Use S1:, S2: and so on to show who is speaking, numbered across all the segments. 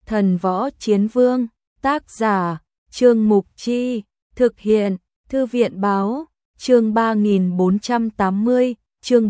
S1: Thần Võ Chiến Vương, tác giả, Trương Mục Chi, thực hiện, Thư viện Báo, chương 3480, chương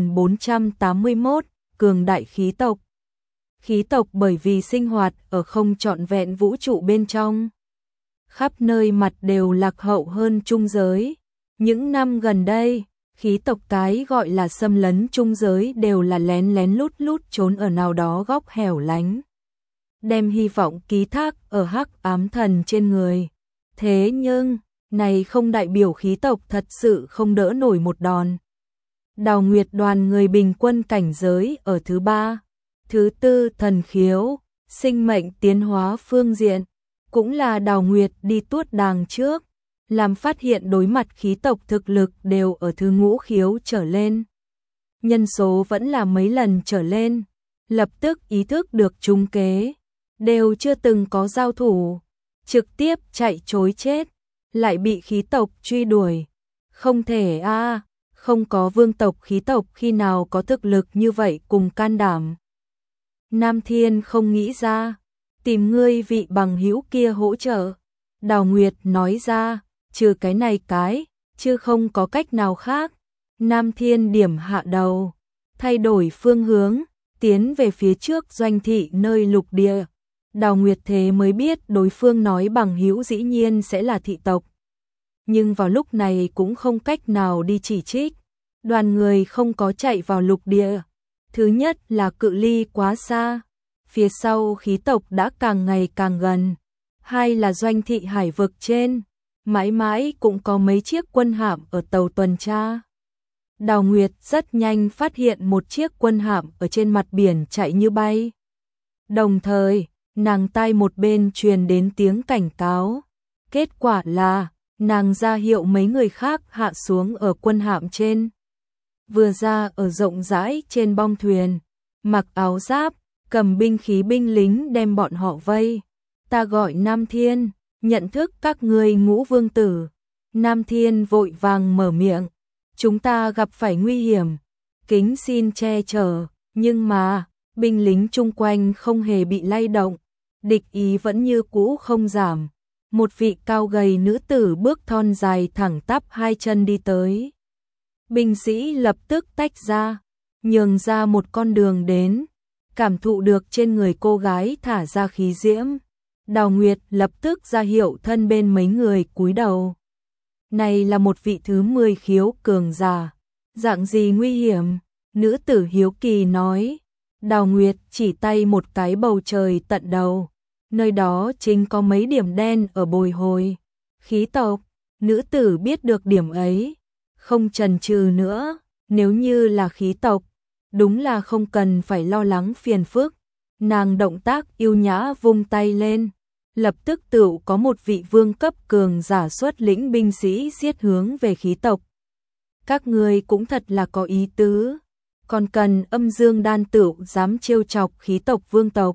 S1: 3481, cường đại khí tộc. Khí tộc bởi vì sinh hoạt ở không trọn vẹn vũ trụ bên trong. Khắp nơi mặt đều lạc hậu hơn trung giới. Những năm gần đây, khí tộc cái gọi là xâm lấn trung giới đều là lén lén lút lút trốn ở nào đó góc hẻo lánh. Đem hy vọng ký thác ở hắc ám thần trên người. Thế nhưng, này không đại biểu khí tộc thật sự không đỡ nổi một đòn. Đào Nguyệt đoàn người bình quân cảnh giới ở thứ 3, thứ 4 thần khiếu, sinh mệnh tiến hóa phương diện, cũng là Đào Nguyệt đi tuốt đàng trước, làm phát hiện đối mặt khí tộc thực lực đều ở thứ ngũ khiếu trở lên. Nhân số vẫn là mấy lần trở lên, lập tức ý thức được trúng kế, đều chưa từng có giao thủ, trực tiếp chạy trối chết, lại bị khí tộc truy đuổi. Không thể không có vương tộc khí tộc khi nào có thực lực như vậy cùng can đảm. Nam Thiên không nghĩ ra, tìm ngươi vị bằng hữu kia hỗ trợ. Đào Nguyệt nói ra, trừ cái này chứ không có cách nào khác. Nam Thiên điểm hạ đầu, thay đổi phương hướng, tiến về phía trước doanh thị nơi lục địa. Đào Nguyệt thế mới biết đối phương nói bằng hữu dĩ nhiên sẽ là thị tộc. Nhưng vào lúc này cũng không cách nào đi chỉ trích. Đoàn người không có chạy vào lục địa. Thứ nhất là cự ly quá xa, phía sau khí tộc đã càng ngày càng gần. Hai là doanh thị hải vực trên, mãi mãi cũng có mấy chiếc quân hạm ở tàu tuần tra. Đào Nguyệt rất nhanh phát hiện một chiếc quân hạm ở trên mặt biển chạy như bay. Đồng thời, nàng tai một bên truyền đến tiếng cảnh cáo. Kết quả là, nàng ra hiệu mấy người khác hạ xuống ở quân hạm trên. Vừa ra ở rộng rãi trên bong thuyền, mặc áo giáp, cầm binh khí binh lính đem bọn họ vây. Ta gọi Nam Thiên, nhận thức các ngươi Ngũ Vương tử. Nam Thiên vội vàng mở miệng. Chúng ta gặp phải nguy hiểm, kính xin che chở, nhưng mà, binh lính chung quanh không hề bị lay động, địch ý vẫn như cũ không giảm. Một vị cao gầy nữ tử bước thon dài thẳng tắp hai chân đi tới. Binh sĩ lập tức tách ra, nhường ra một con đường đến, cảm thụ được trên người cô gái thả ra khí diễm. Đào Nguyệt lập tức ra hiệu thân bên mấy người cúi đầu. Này là một vị thứ 10 khiếu cường giả, dạng gì nguy hiểm? Nữ tử hiếu kỳ nói. Đào Nguyệt chỉ tay một cái bầu trời tận đầu, nơi đó chính có mấy điểm đen ở bồi hồi. Khí tộc, nữ tử biết được điểm ấy, không chần chừ nữa, nếu như là khí tộc, đúng là không cần phải lo lắng phiền phức. Nàng động tác yêu nhã vung tay lên, lập tức tự có một vị vương cấp cường giả xuất lĩnh binh sĩ giết hướng về khí tộc. Các ngươi cũng thật là có ý tứ, còn cần âm dương đan tựu dám trêu chọc khí tộc vương tộc.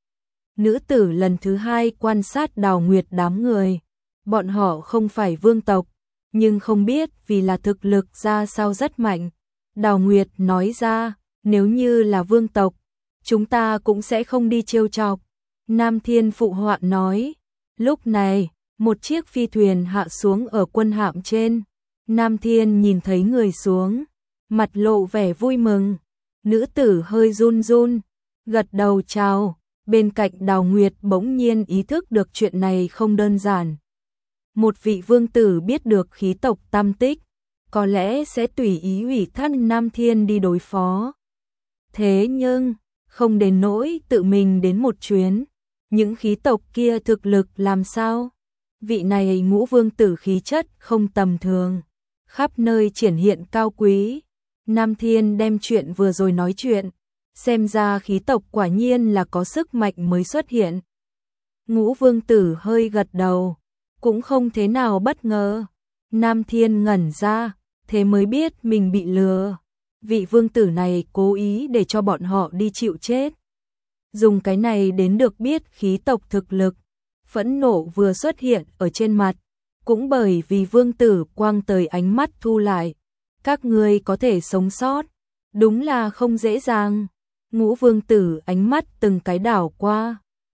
S1: Nữ tử lần thứ 2 quan sát Đào Nguyệt đám người, bọn họ không phải vương tộc, nhưng không biết vì là thực lực ra sao rất mạnh. Đào Nguyệt nói ra, nếu như là vương tộc, chúng ta cũng sẽ không đi trêu chọc. Nam Thiên phụ họa nói. Lúc này, một chiếc phi thuyền hạ xuống ở quân hạm trên. Nam Thiên nhìn thấy người xuống, mặt lộ vẻ vui mừng. Nữ tử hơi run run, gật đầu chào. Bên cạnh Đào Nguyệt bỗng nhiên ý thức được chuyện này không đơn giản. Một vị vương tử biết được khí tộc tam tích, có lẽ sẽ tùy ý ủy thác Nam Thiên đi đối phó. Thế nhưng, không đến nỗi tự mình đến một chuyến. Những khí tộc kia thực lực làm sao? Vị này Ngũ Vương tử khí chất không tầm thường, khắp nơi triển hiện cao quý. Nam Thiên đem chuyện vừa rồi nói chuyện, xem ra khí tộc quả nhiên là có sức mạnh mới xuất hiện. Ngũ Vương tử hơi gật đầu, cũng không thế nào bất ngờ. Nam Thiên ngẩn ra, thế mới biết mình bị lừa. Vị vương tử này cố ý để cho bọn họ đi chịu chết. Dùng cái này đến được biết khí tộc thực lực. Phẫn nộ vừa xuất hiện ở trên mặt, cũng bởi vì vương tử quang tới ánh mắt thu lại. Các ngươi có thể sống sót, đúng là không dễ dàng. Ngũ Vương tử ánh mắt từng cái đảo qua,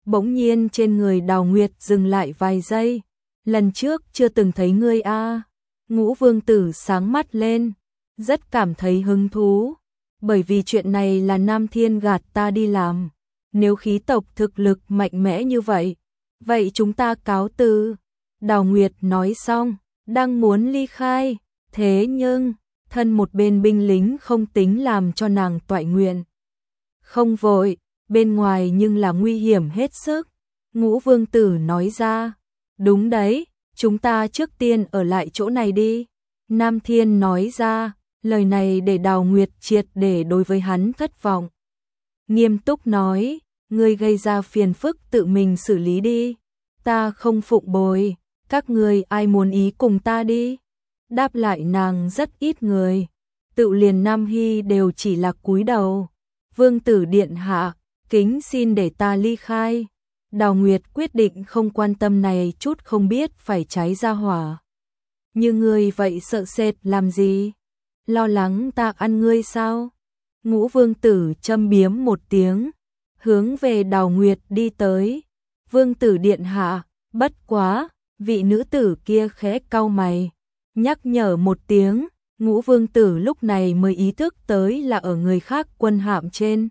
S1: Bỗng nhiên trên người Đào Nguyệt dừng lại vài giây. Lần trước chưa từng thấy ngươi a. Ngũ Vương Tử sáng mắt lên, rất cảm thấy hứng thú, bởi vì chuyện này là Nam Thiên gạt ta đi làm. Nếu khí tộc thực lực mạnh mẽ như vậy, vậy chúng ta cáo từ. Đào Nguyệt nói xong, đang muốn ly khai, thế nhưng, thân một bên binh lính không tính làm cho nàng toại nguyện. Không vội, bên ngoài nhưng là nguy hiểm hết sức. Ngũ Vương Tử nói ra, đúng đấy, chúng ta trước tiên ở lại chỗ này đi. Nam Thiên nói ra, lời này để Đào Nguyệt triệt để đối với hắn thất vọng. Nghiêm túc nói, ngươi gây ra phiền phức tự mình xử lý đi. Ta không phụng bồi, các ngươi ai muốn ý cùng ta đi. Đáp lại nàng rất ít người, tự liền Nam Hy đều chỉ là cúi đầu. Vương Tử điện hạ, kính xin để ta ly khai. Đào Nguyệt quyết định không quan tâm này chút không biết phải cháy ra hỏa. Như ngươi vậy sợ sệt làm gì? Lo lắng ta ăn ngươi sao? Ngũ Vương Tử châm biếm một tiếng, hướng về Đào Nguyệt đi tới. Vương Tử điện hạ, bất quá, vị nữ tử kia khẽ cau mày, nhắc nhở một tiếng. Ngũ Vương Tử lúc này mới ý thức tới là ở người khác quân hạm trên.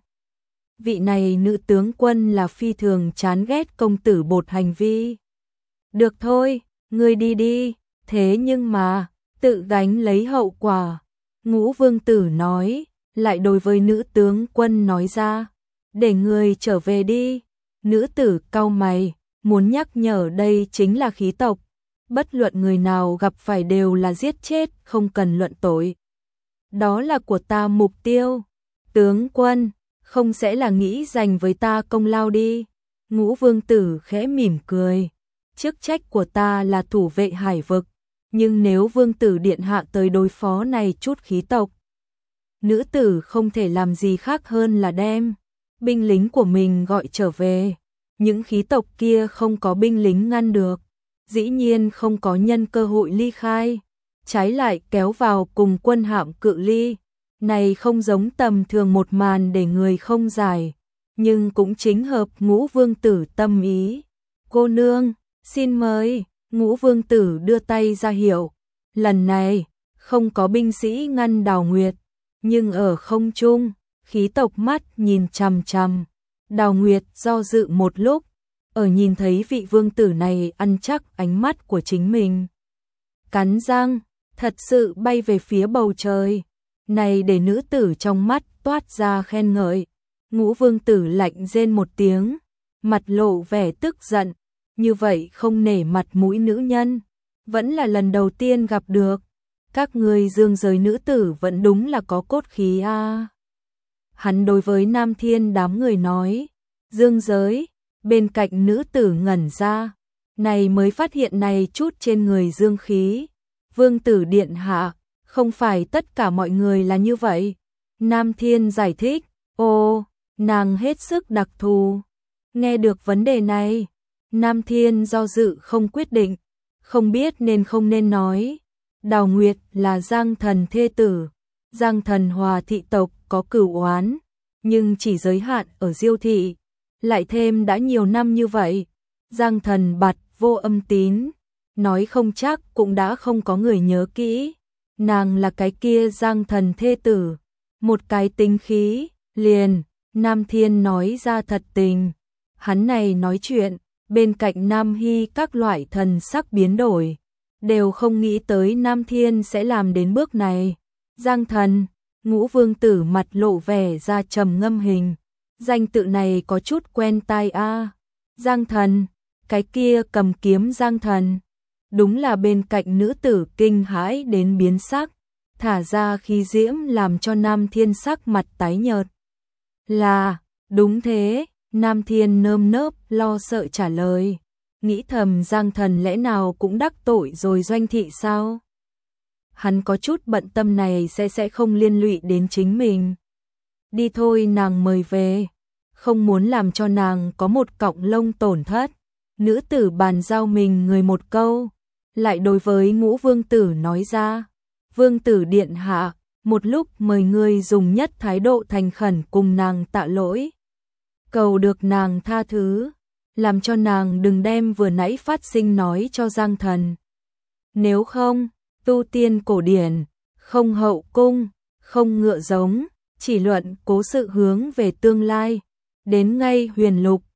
S1: Vị này nữ tướng quân là phi thường chán ghét công tử bột hành vi. Được thôi, ngươi đi đi, thế nhưng mà, tự gánh lấy hậu quả. Ngũ Vương Tử nói, lại đối với nữ tướng quân nói ra, để ngươi trở về đi. Nữ tử cau mày, muốn nhắc nhở đây chính là khí tộc. Bất luận người nào gặp phải đều là giết chết, không cần luận tội. Đó là của ta mục tiêu. Tướng quân, không sẽ là nghĩ dành với ta công lao đi. Ngũ Vương Tử khẽ mỉm cười. Chức trách của ta là thủ vệ hải vực. Nhưng nếu Vương Tử điện hạ tới đối phó này chút khí tộc, nữ tử không thể làm gì khác hơn là đem binh lính của mình gọi trở về. Những khí tộc kia không có binh lính ngăn được, dĩ nhiên không có nhân cơ hội ly khai, trái lại kéo vào cùng quân hạm cự ly. Này không giống tầm thường một màn để người không giải, nhưng cũng chính hợp Ngũ Vương Tử tâm ý. Cô nương, xin mời. Ngũ Vương Tử đưa tay ra hiệu. Lần này, không có binh sĩ ngăn Đào Nguyệt, nhưng ở không trung, khí tộc mắt nhìn chằm chằm. Đào Nguyệt do dự một lúc, ở nhìn thấy vị vương tử này ăn chắc ánh mắt của chính mình. Cắn răng, thật sự bay về phía bầu trời. Này để nữ tử trong mắt toát ra khen ngợi. Ngũ Vương Tử lạnh rên một tiếng, mặt lộ vẻ tức giận. Như vậy không nể mặt mũi nữ nhân, vẫn là lần đầu tiên gặp được. Các ngươi dương giới nữ tử vẫn đúng là có cốt khí a. Hắn đối với Nam Thiên đám người nói, dương giới, bên cạnh nữ tử ngẩn ra, này mới phát hiện này chút trên người dương khí. Vương Tử điện hạ, không phải tất cả mọi người là như vậy. Nam Thiên giải thích, ô, nàng hết sức đặc thù. Nghe được vấn đề này, Nam Thiên do dự không quyết định, không biết nên không nên nói. Đào Nguyệt là Giang Thần thê tử, Giang Thần Hòa thị tộc có cửu oán, nhưng chỉ giới hạn ở Diêu thị, lại thêm đã nhiều năm như vậy, Giang Thần bặt vô âm tín, nói không chắc cũng đã không có người nhớ kỹ. Nàng là cái kia Giang Thần thê tử, một cái tính khí, liền, Nam Thiên nói ra thật tình. Hắn này nói chuyện, bên cạnh Nam Hy các loại thần sắc biến đổi, đều không nghĩ tới Nam Thiên sẽ làm đến bước này. Giang Thần, Ngũ Vương Tử mặt lộ vẻ ra trầm ngâm hình. Danh tự này có chút quen tai a. Giang Thần, cái kia cầm kiếm Giang Thần. Đúng là bên cạnh nữ tử kinh hãi đến biến sắc, thả ra khí diễm làm cho Nam Thiên sắc mặt tái nhợt. Là, đúng thế. Nam Thiên nơm nớp lo sợ trả lời, nghĩ thầm Giang Thần lẽ nào cũng đắc tội rồi Doanh thị sao? Hắn có chút bận tâm này sẽ không liên lụy đến chính mình. Đi thôi, nàng mời về, không muốn làm cho nàng có một cọng lông tổn thất. Nữ tử bàn giao mình người một câu, lại đối với Ngũ Vương Tử nói ra, Vương Tử điện hạ, một lúc mời ngươi dùng nhất thái độ thành khẩn cùng nàng tạ lỗi, cầu được nàng tha thứ. làm cho nàng đừng đem vừa nãy phát sinh nói cho Giang Thần. Nếu không, tu tiên cổ điển, không hậu cung, không ngựa giống, chỉ luận cố sự hướng về tương lai. Đến ngay huyền lục,